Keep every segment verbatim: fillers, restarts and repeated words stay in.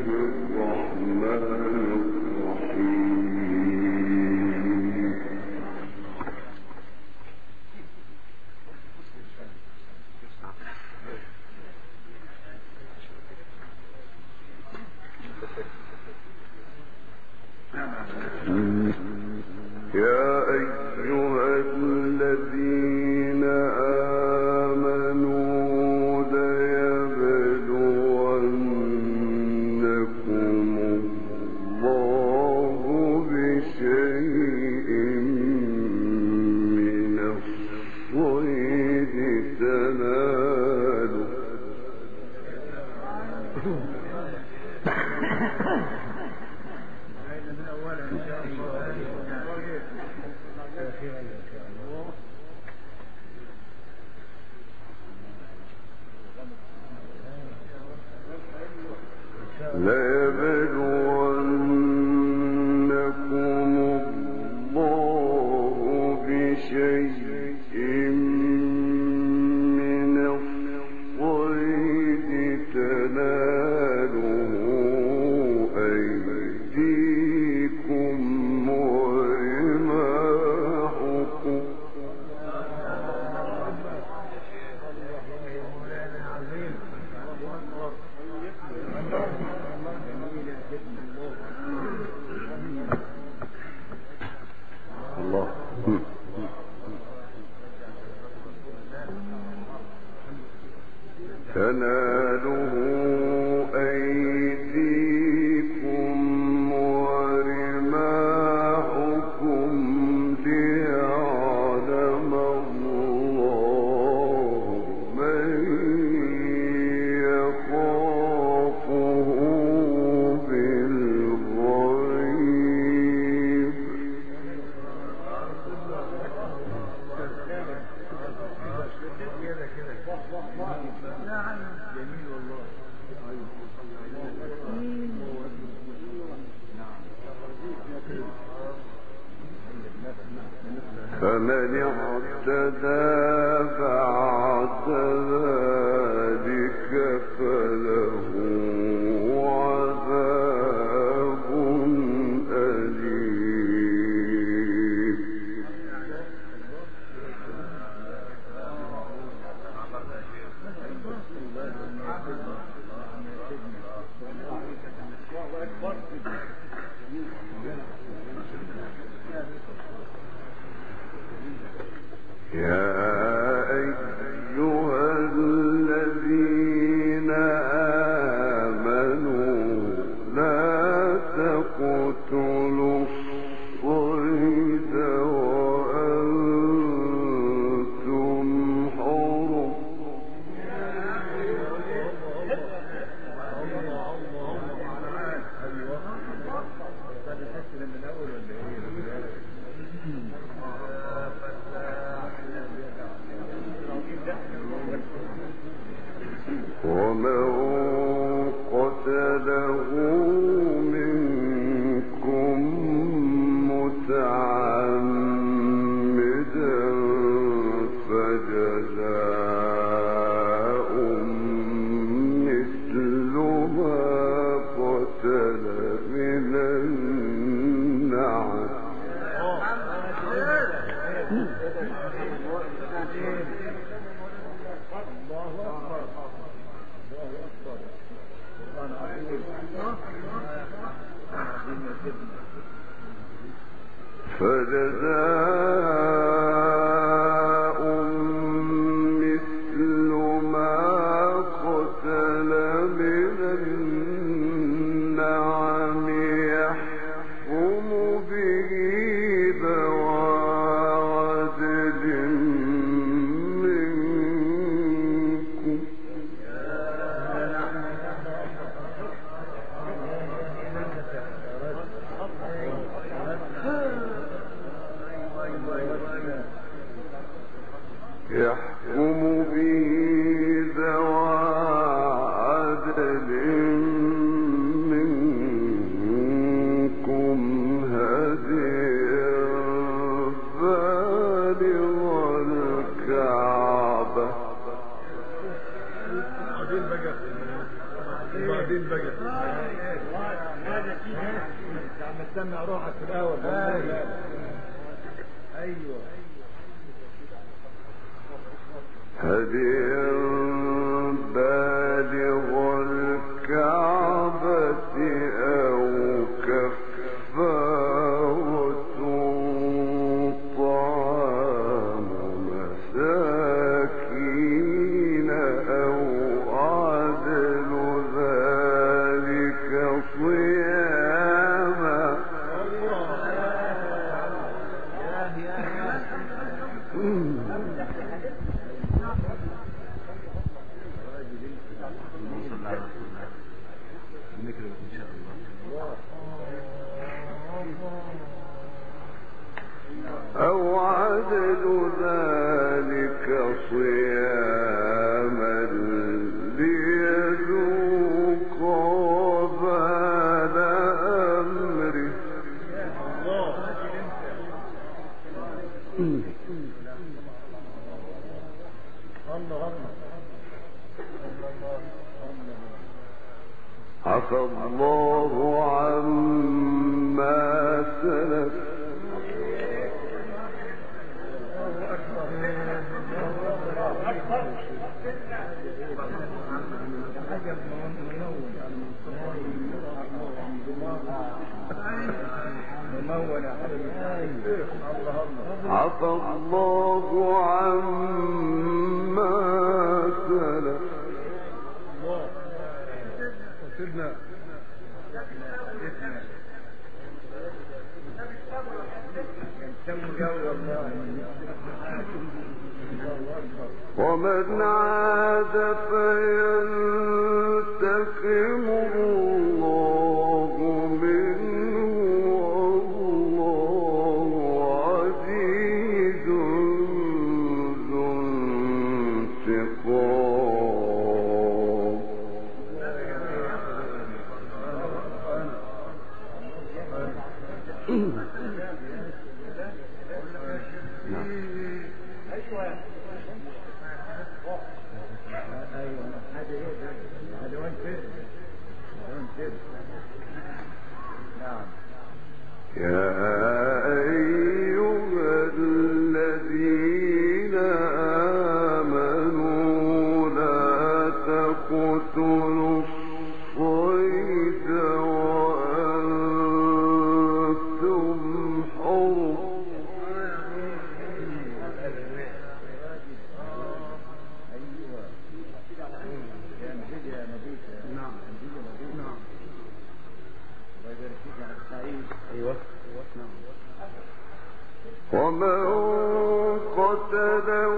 فمن اعتدى بعد ذلك فله عذاب أليم. يا أيها الذين آمنوا لا تقتلوا الصيد وأنتم حرم ومن قتله منكم متعمدا فجزاء مثل ما قتل من النعم فجزاء مثل ما قتل من النعم يحكم به ذوى عدل منكم عم تسمع روحك في الاول. ايوه هديا بالغ الكعبة أو كفارة طعام مساكين أو عدل ذلك صياما. أو عدد ذلك صياما ليذوق وبال أمره. عفى الله عما سلف. عفى الله عما سلف. سيدنا ومن عاد فينتقم الله منه والله عزيز ذو انتقام. يا أيها الذين آمنوا لا تقتلوا الصيد وأنتم حرم. ومن قتله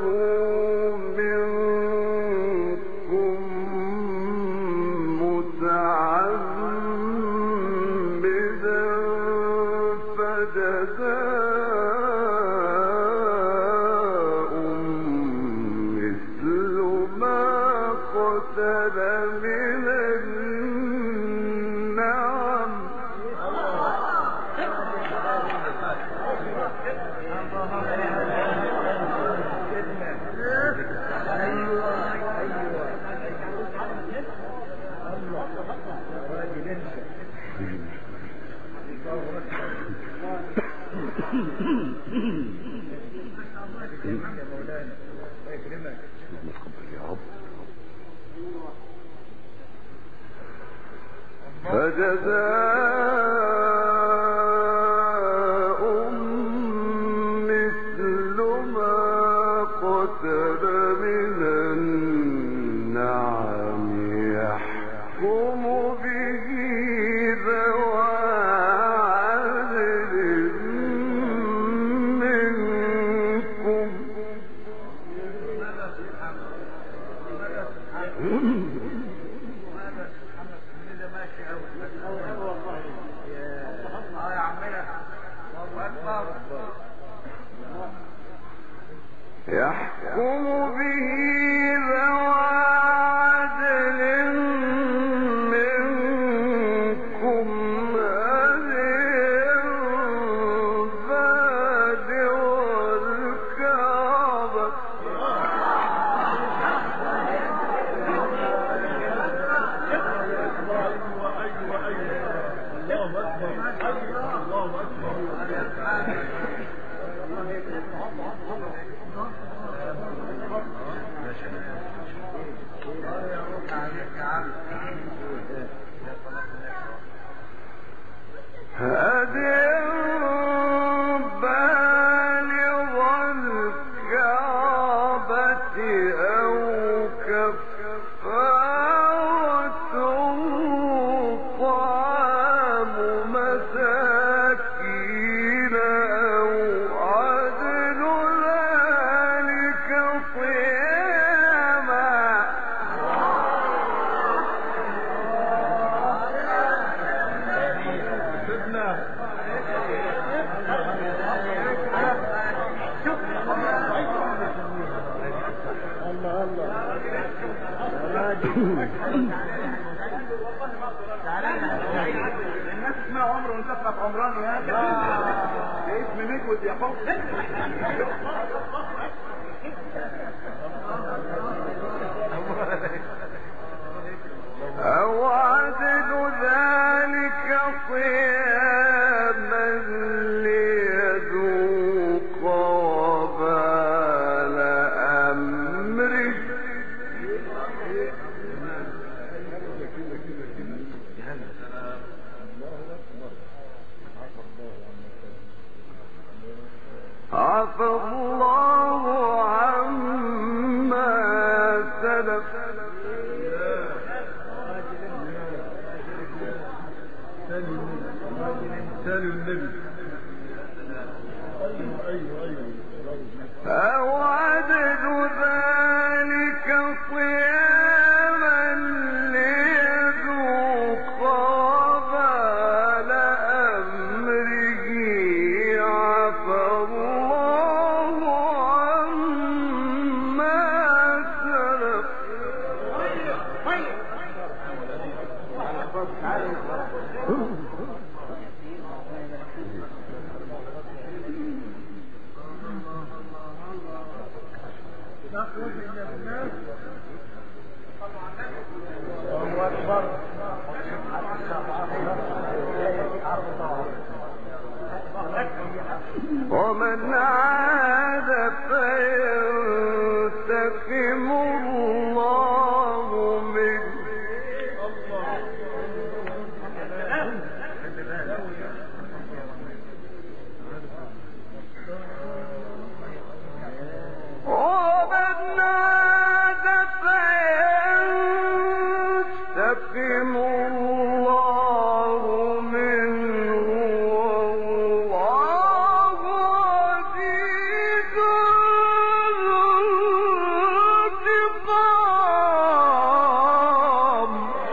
منكم متعمدا فجزاء مثل ما قتل من النعم. فجزاء مثل ما قتل من النعم يحكم به ذوى عدل منكم. الناس اسمها عمر وانت في عمران يا ده اسم مكوت يا حب. أو عدل ذلك صياما ليذوق وبال أمره. عفى الله عما سلف. أو عدد ذلك صياما ليذوق وبال أمره. عفى الله عما سلف. ومن عاد فينتقم الله منه. ومن عاد فينتقم الله منه والله عزيز ذو انتقام.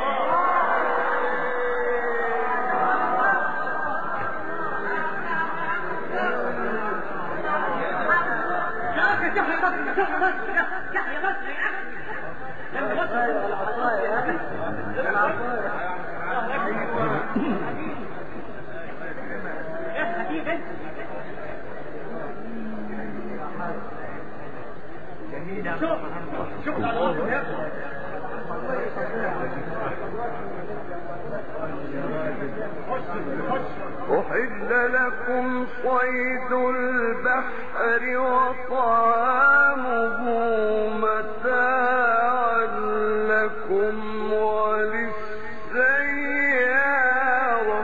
أحل لكم صيد البحر وطعامه متاعا لكم وللسيارة.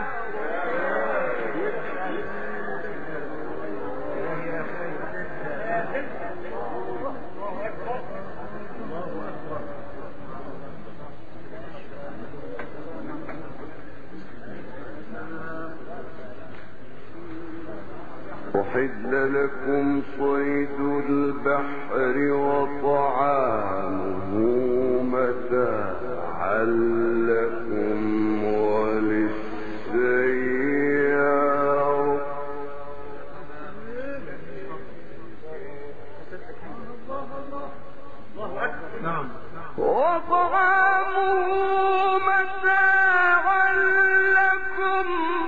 أحل لكم صيد البحر وطعامه متاعا لكم وللسيارة. نعم. وطعامه متاعا لكم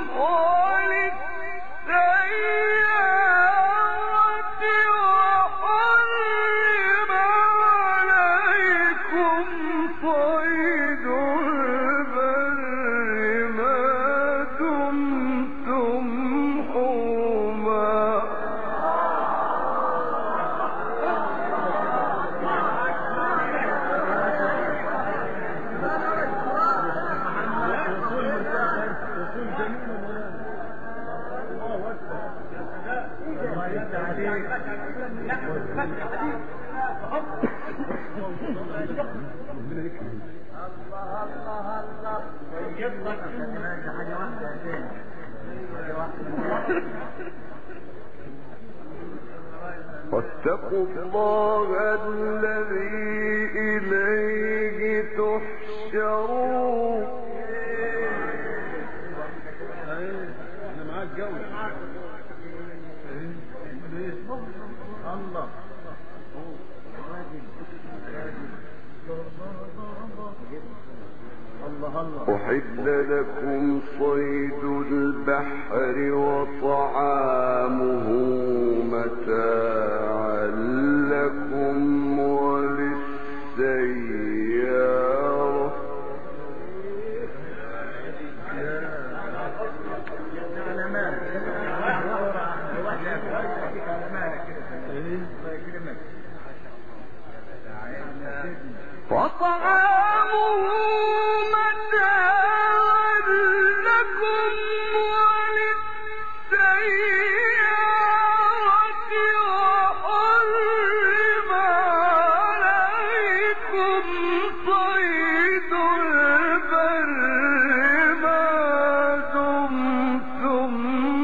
وللسيارة. وحرم عليكم صيد البحر واتقوا الله الذي إليه تحشرون. أنا معاك جو الله الله الله. أحل لكم صيد البحر وطعامه متاعا لكم وللسيارة. وطعامه متاعا لكم وللسيارة وحرم عليكم صيد البر ما دمتم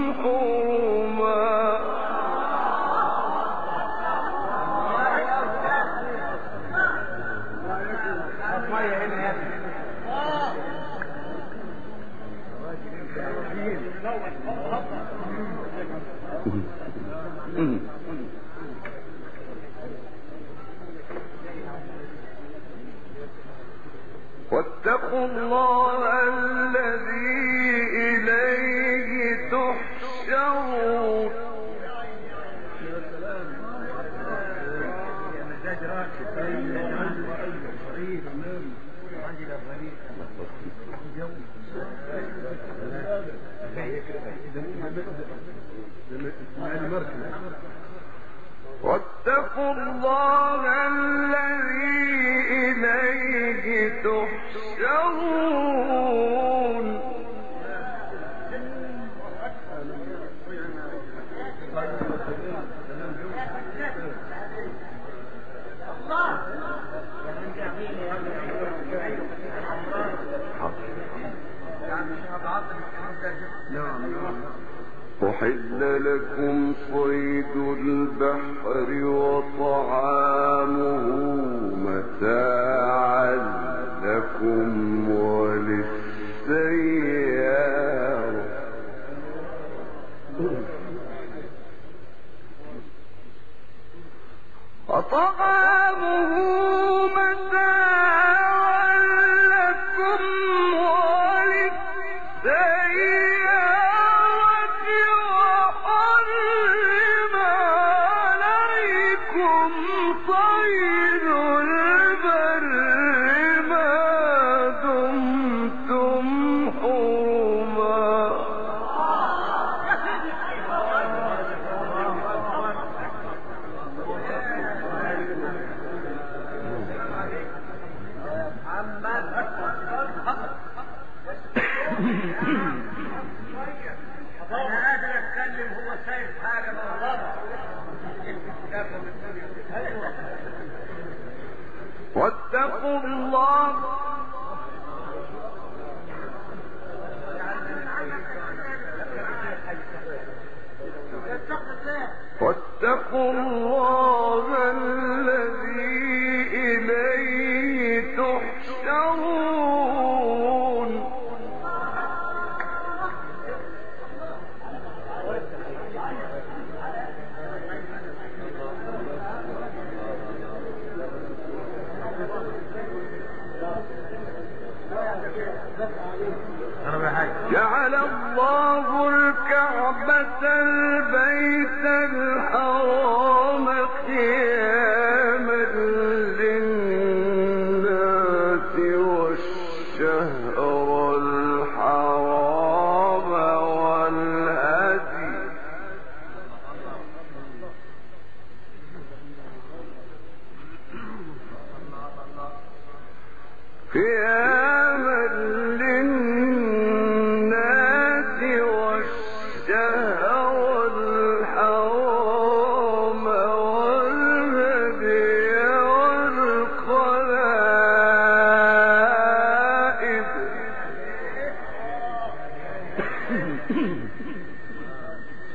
حرما. واتقوا الله الذي إليه تحشرون. واتقوا الله الذي إليه تحشرون. أحل لكم صيد البحر وطعامه متاعا لكم وللسيارة. وطعامه متاعا لكم وللسيارة وحرم عليكم صيد البر ما دمتم حرما. انا قادر اتكلم هو شايف حاجه من الغلط. واتقوا الله واتقوا الله الذي إليه تحشرون. جعل الله الكعبة البيت الحرام قياما للناس والشهر الحرام والهدي قياما للناس والشهر الحرام والهدي والقلائد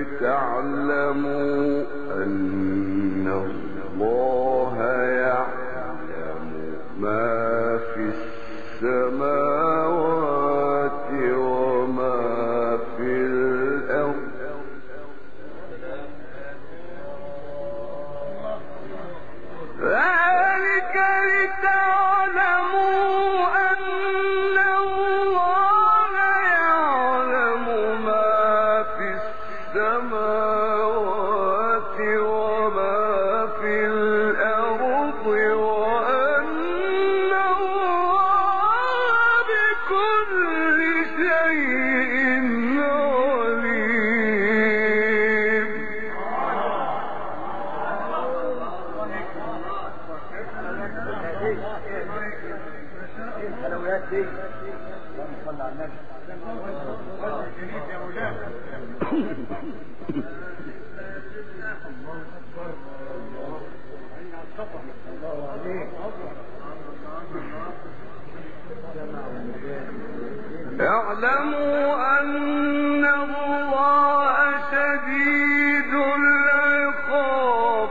لتعلموا أن الله يعلم ما في السماوات وما في الأرض ذلك لتعلموا أن الله يعلم ما في السماوات وما في الأرض وأن الله بكل شيء عليم. الحلويات دي اللهم صل على النبي. اعلموا أن الله شديد العقاب.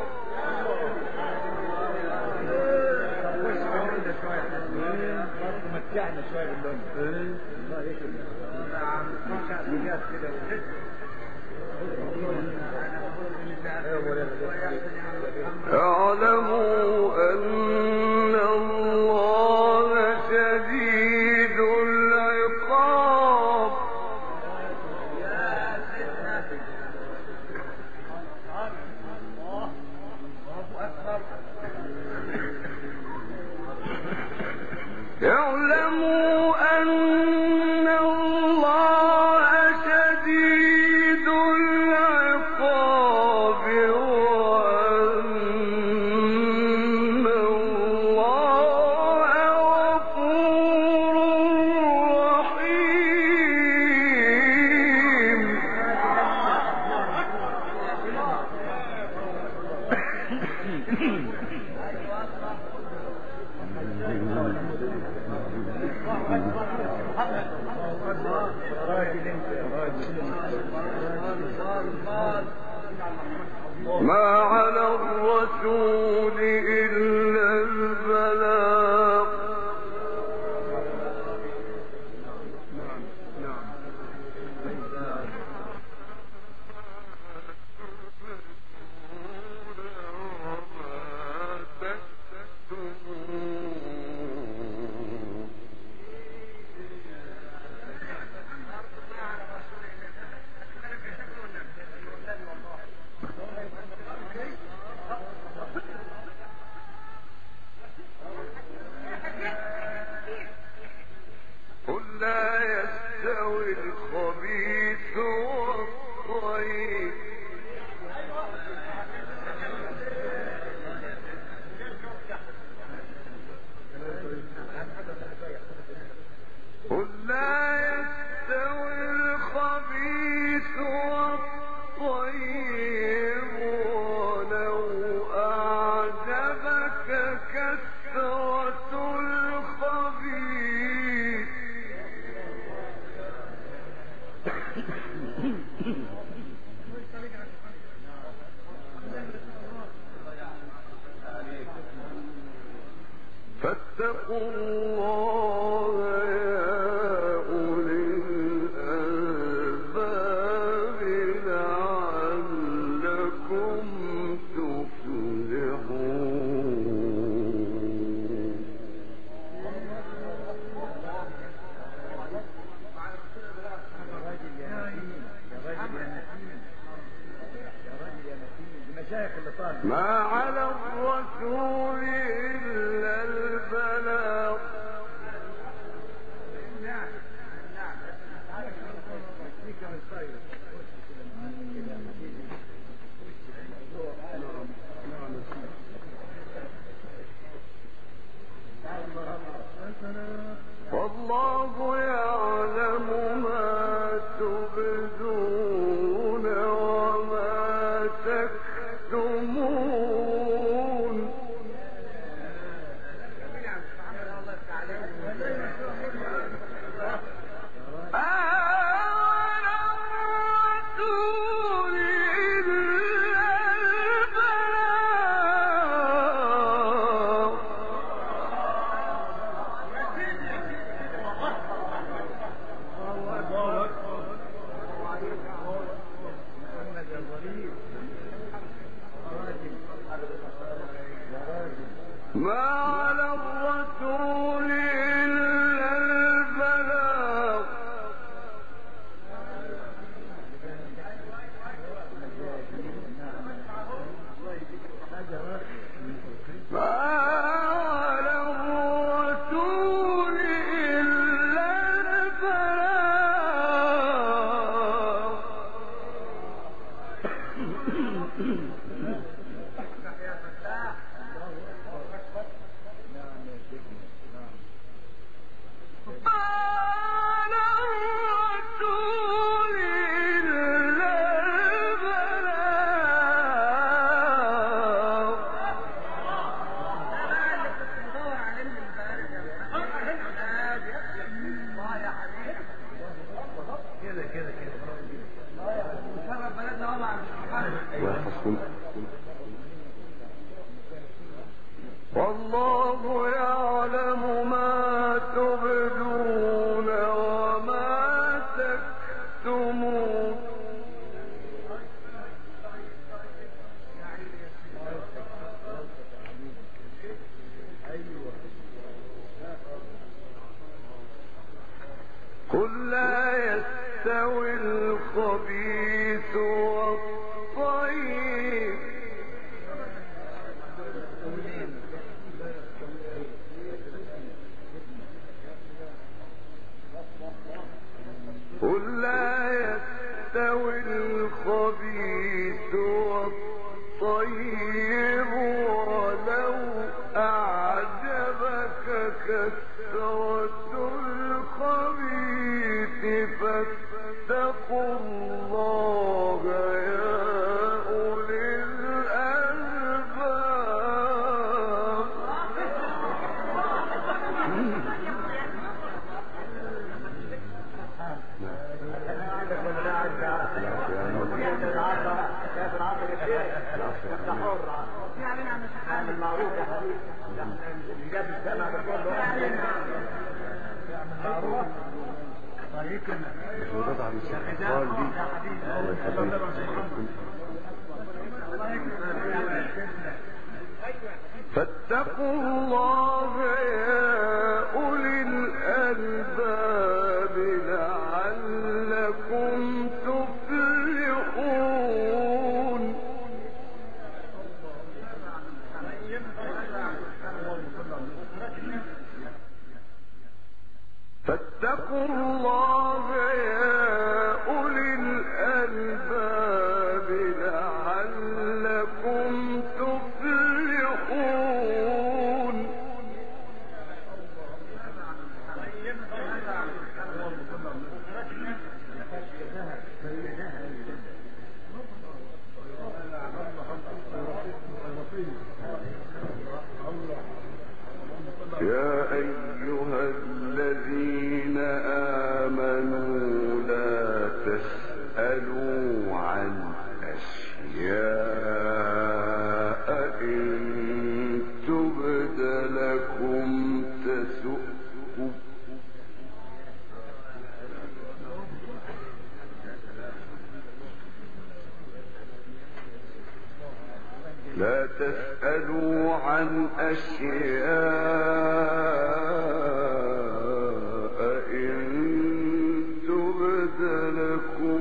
متعنا شويه باللون. الله يكرمك. اعلموا أن الله شديد العقاب. اعلموا أن الله شديد العقاب وأن الله غفور رحيم. ما على الرسول إلا البلاغ. قل لا يستوي الخبيث والطيب. قل لا يستوي الخبيث والطيب ولو أعجبك كثرة الخبيث. فاتقوا الله يا أولي الألباب لعلكم تفلحون. ما على الرسول إلا البلاغ. والله يعلم ما تبدون وما تكتمون. ما على الرسول إلا البلاغ ما على الرسول إلا والله يعلم ما تبدون وما تكتمون قل لا يستوي الخبيث والطيب قل لا يستوي الخبيث والطيب ولو أعجبك كثرة الخبيث فاتقوا الله يا أولي الألباب المعروف يا حبيبي جاب السمع بكله معروف طيب كده وضع الاستقبال دي فاتقوا الله يا أولي الألباب لعلكم تفلحون فاتقوا الله يا أولي الألباب لعلكم تفلحون يا أيها الذين آمنوا لا تسألوا عن أشياء إن تبد لكم تسؤكم لا تسألوا عن أشياء إن تبد لكم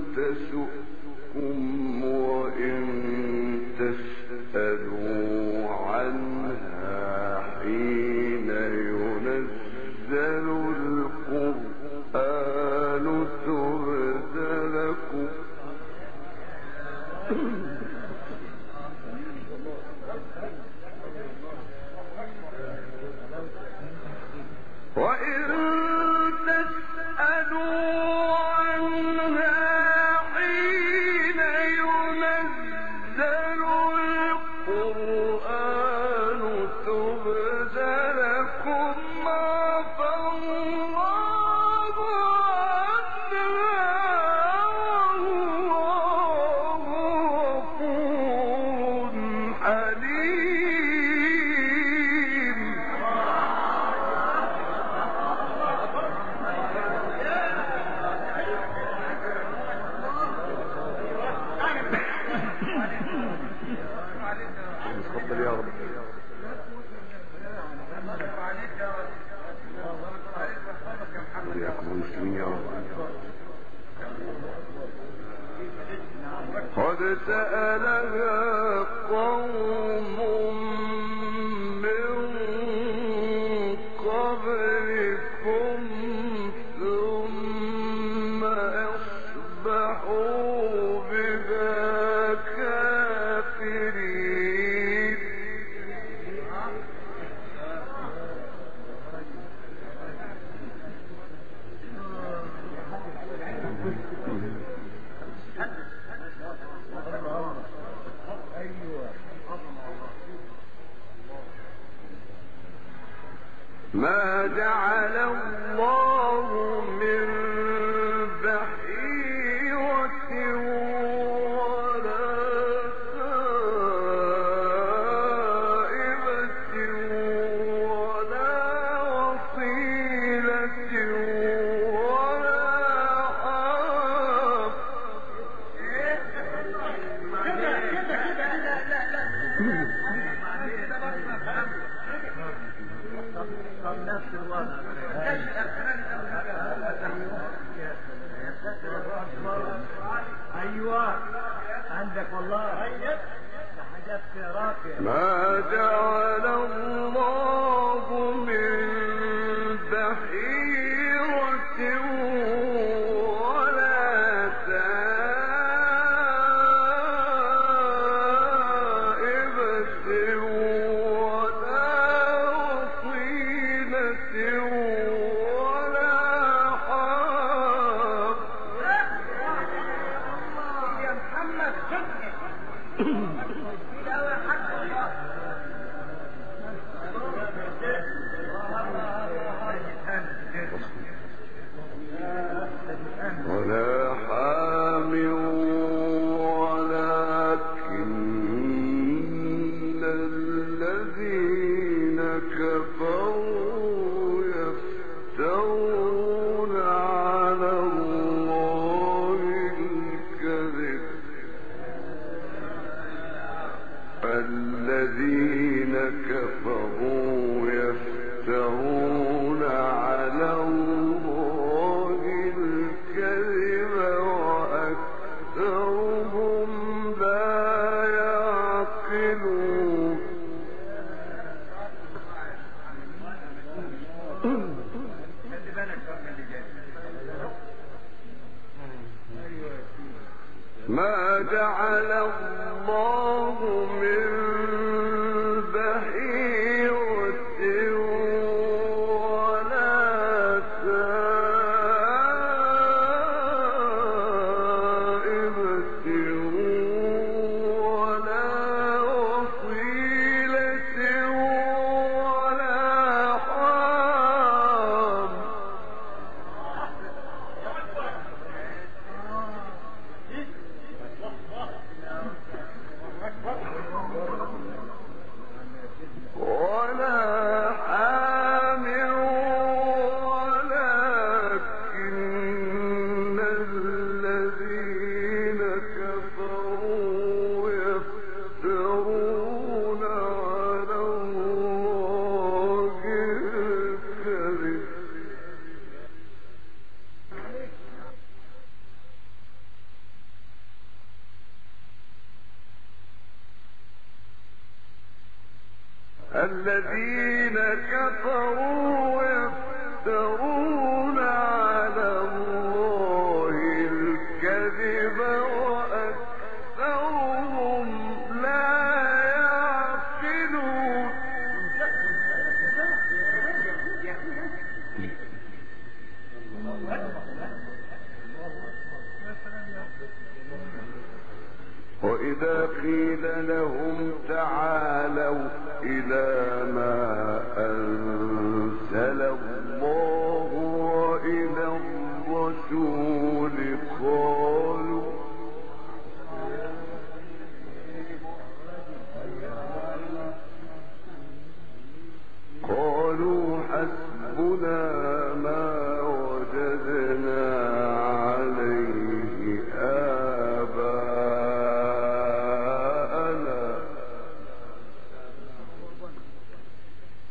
تسؤكم وإن تسألوا عنها حين ينزل القرآن تبد لكم وإن تسألوا عنها حين ينزل القرآن تبد لكم عفى الله عنها والله غفور حليم قد سألها قوم من قبلكم ثم أصبحوا بها كافرين. ما جعل الله من بحيرة ولا سائبة ولا وصيلة ولا حام. نفس الوضع. ايوه عندك والله حاجات راقية. ما جعل الله من بحيرة ولا سائبة ولا وصيلة ولا حام. يا محمد ولا حام ولكن الذين كفروا يفترون على الله الكذب. الذين كفروا يفترون على الله الكذب وأكثرهم لا يعقلون. ما جعل الله من بحيرة ولا سائبة ولا وصيلة ولا حام. ولا حام ولكن الذين كفروا يفترون على الله الكذب. الذين كفروا يفترون على الله الكذب وأكثرهم لا يعقلون. وإذا قيل لهم تعالوا إلى ما أنزل الله وإلى الرسول قالوا قالوا حسبنا ما وجدنا عليه آباءنا.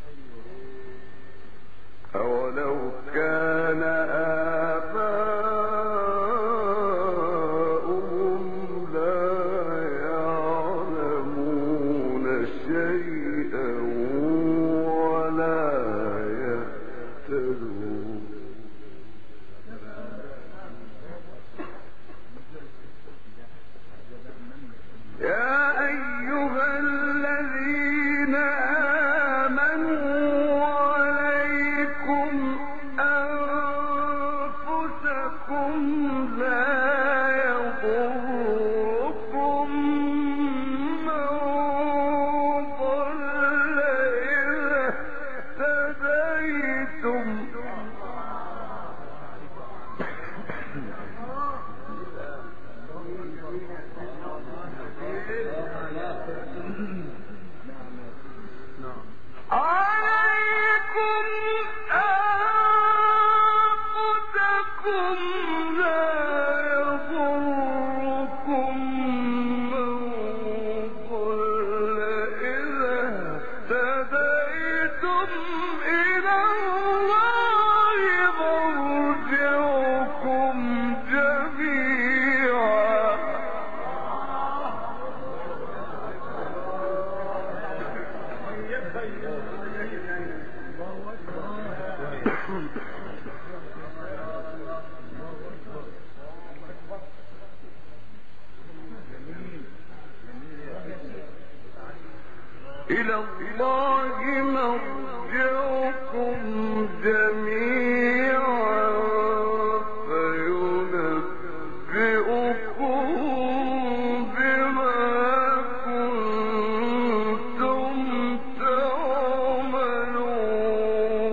أولو كان آباؤهم إلى الله مرجعكم جميعا فينبئكم بما كنتم تعملون.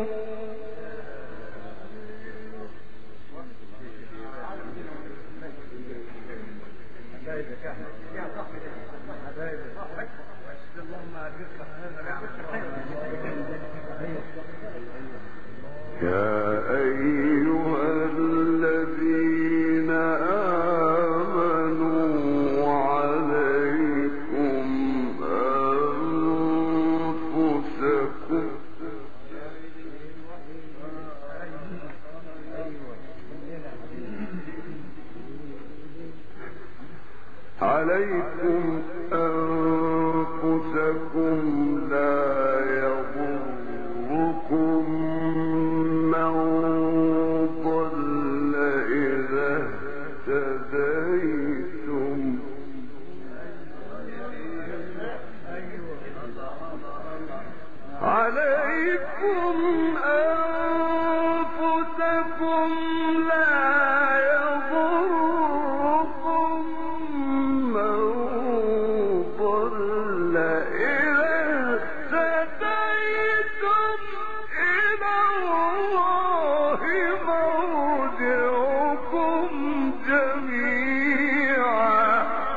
يا أيها الذين آمنوا عليكم أنفسكم عليكم أنفسكم لا يضركم من ضل إذا اهتديتم عليكم أنفسكم لا يضركم من ضل إذا اهتديتم إلى الله مرجعكم جميعا.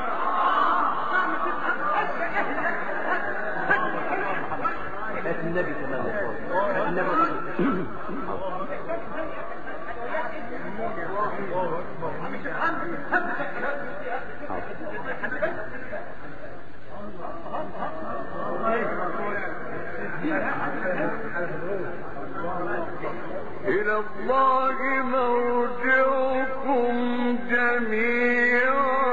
النبي كمان إلى الله مرجعكم جميعا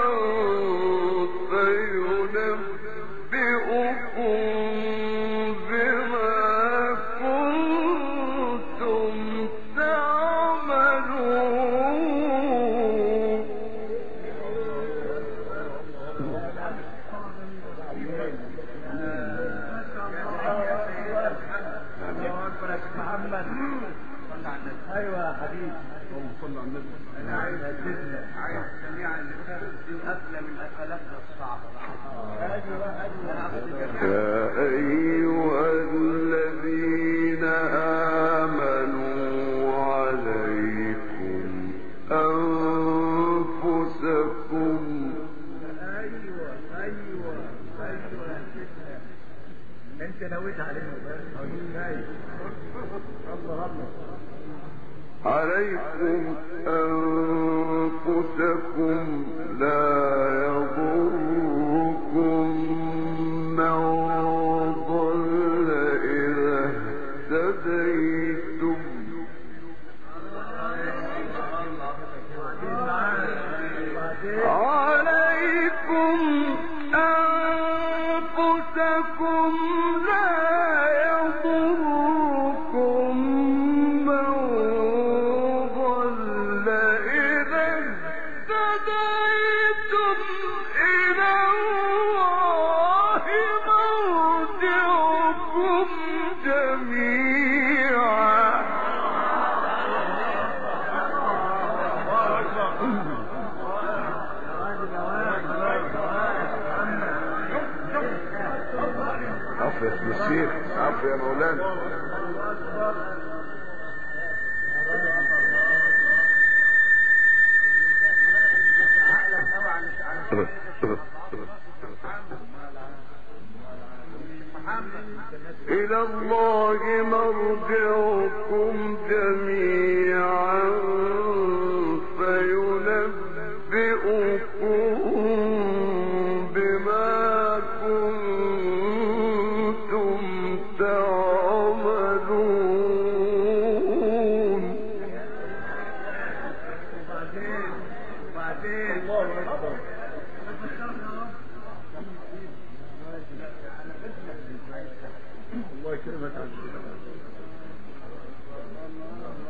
فينبئكم بما كنتم تعملون. ايوه يا حبيبي صلى على النبي. انا عايز عايز جميعا قبل من اسئلتنا الصعبه. يا أيها الذين آمنوا عليكم أنفسكم ايوه ايوه ايوه انت نويت علينا بس الله الله عليكم أنفسكم لا يضركم من ضل إذا اهتديتم عليكم أنفسكم لا يضركم من ضل إذا اهتديتم إلى الله مرجعكم جميعا. عفو يا الشيخ، عفو يا مولانا. إلى الله مرجعكم جميعا فينبئكم بما كنتم تعملون. الله يكرمك.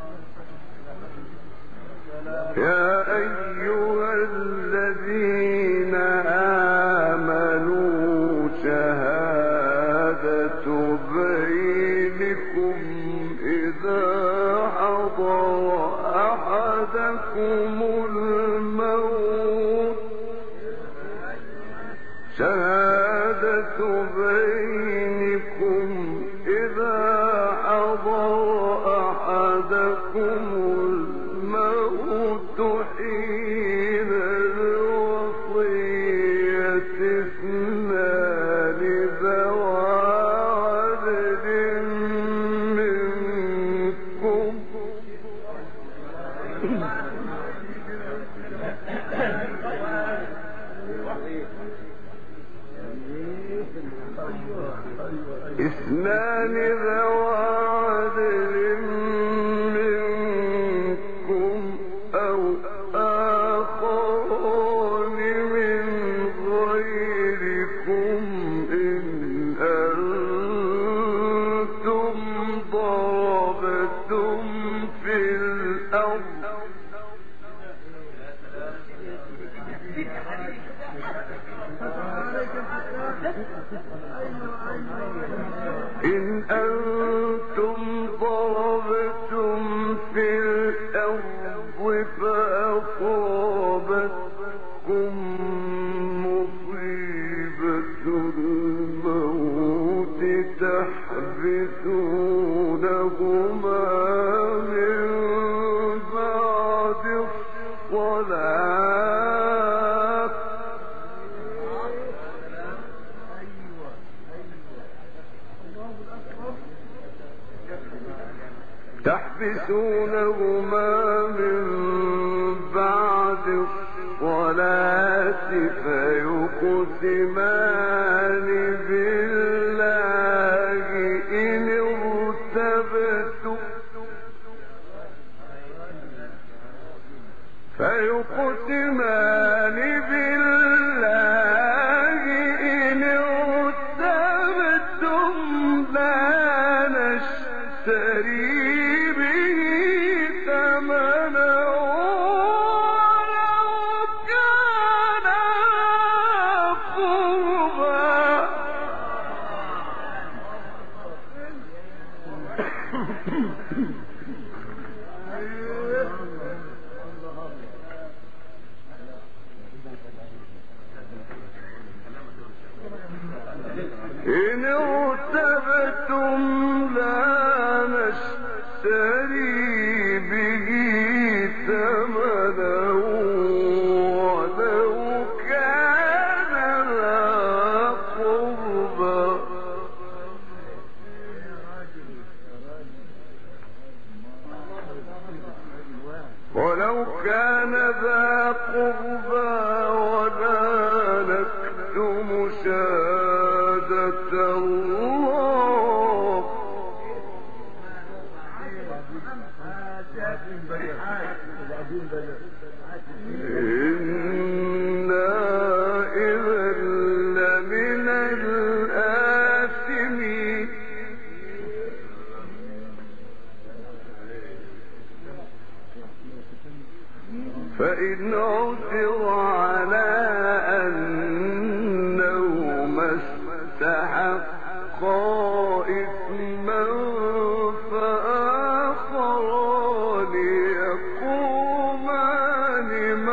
بينكم إذا حضر أحدكم الموت حين الوصية اثنان ذوى عدل منكم اثنان ذوى عدل منكم أو آخران من غيركم إن أنتم ضربتم في الأرض إن أنتم ضربتم في الأرض فأصابتكم مصيبة الموت تحبسونهما من بعد الصلاة تحبسونهما من بعد الصلاة فيقسمان بالله إن ارتبتم فيقسمان بالله إن ارتبتم لا نشتري إن ارتبتم لا نشتري به ثمنا ولو كان ذا قربى ولو كان ذا قربى ولا نكتم شهادة الله إنا إذا لمن الآثمين فإن عثر على أنهما استحقا إثما فآخران يقومان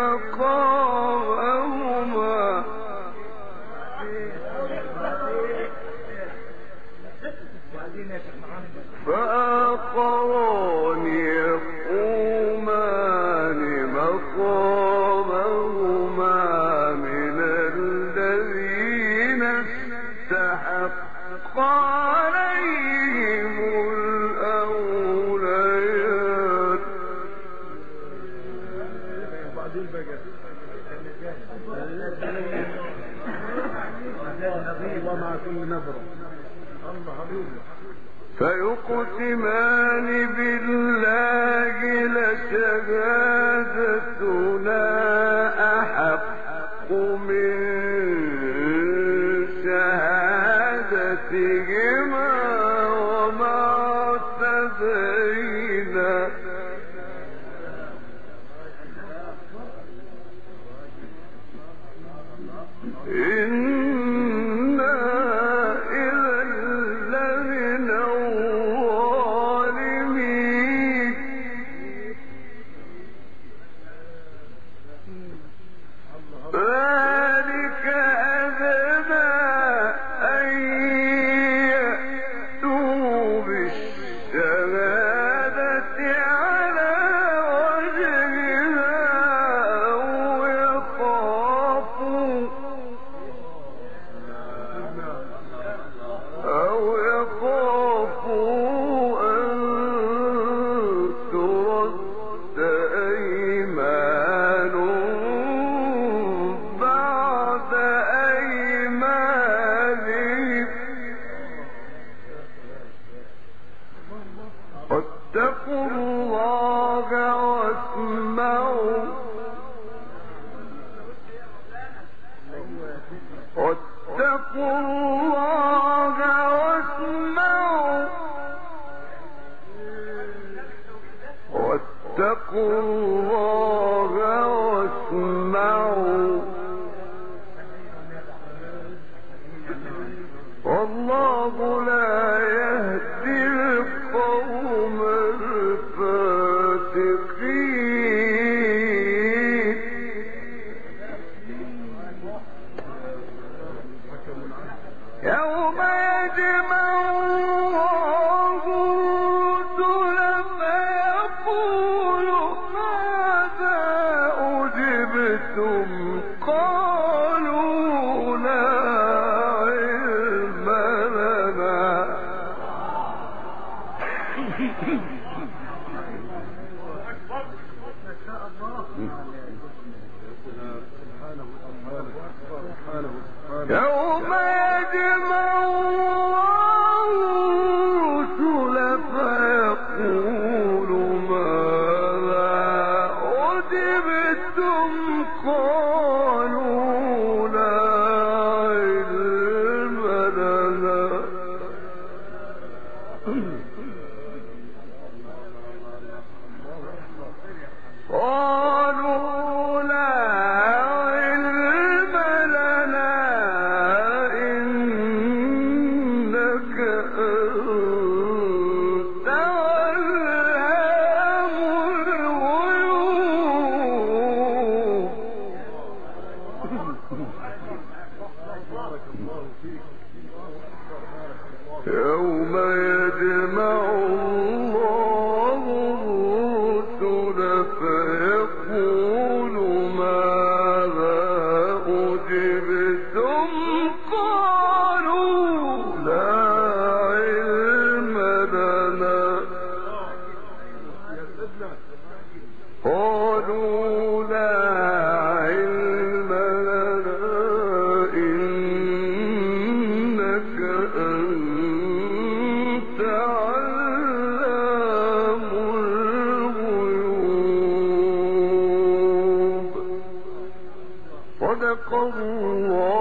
مقامهما فآخران يقومان مقامهما من الذين استحق عليهم الأوليان فيقسمان بالله لشهادتنا أحق من شهادتهما وما اعتدينا إنا إذا لمن الظالمين ذلك أدنى أن واتقوا الله واسمعوا واتقوا الله واسمعوا والله لا يهدي القوم الفاسقين يوم يجمع الله الرسل فيقول ماذا أجبتم قالوا لا علم لنا يوم يجمع الله الرسل فيقول ماذا أجبتم قالوا لا علم لنا قالوا لا علم لنا إنك أنت علام الغيوب يوم يجمع الله الرسل فيقول ماذا أجبتم قالوا لا علم لنا قالوا لا علم لنا إنك أنت علام الغيوب صدق الله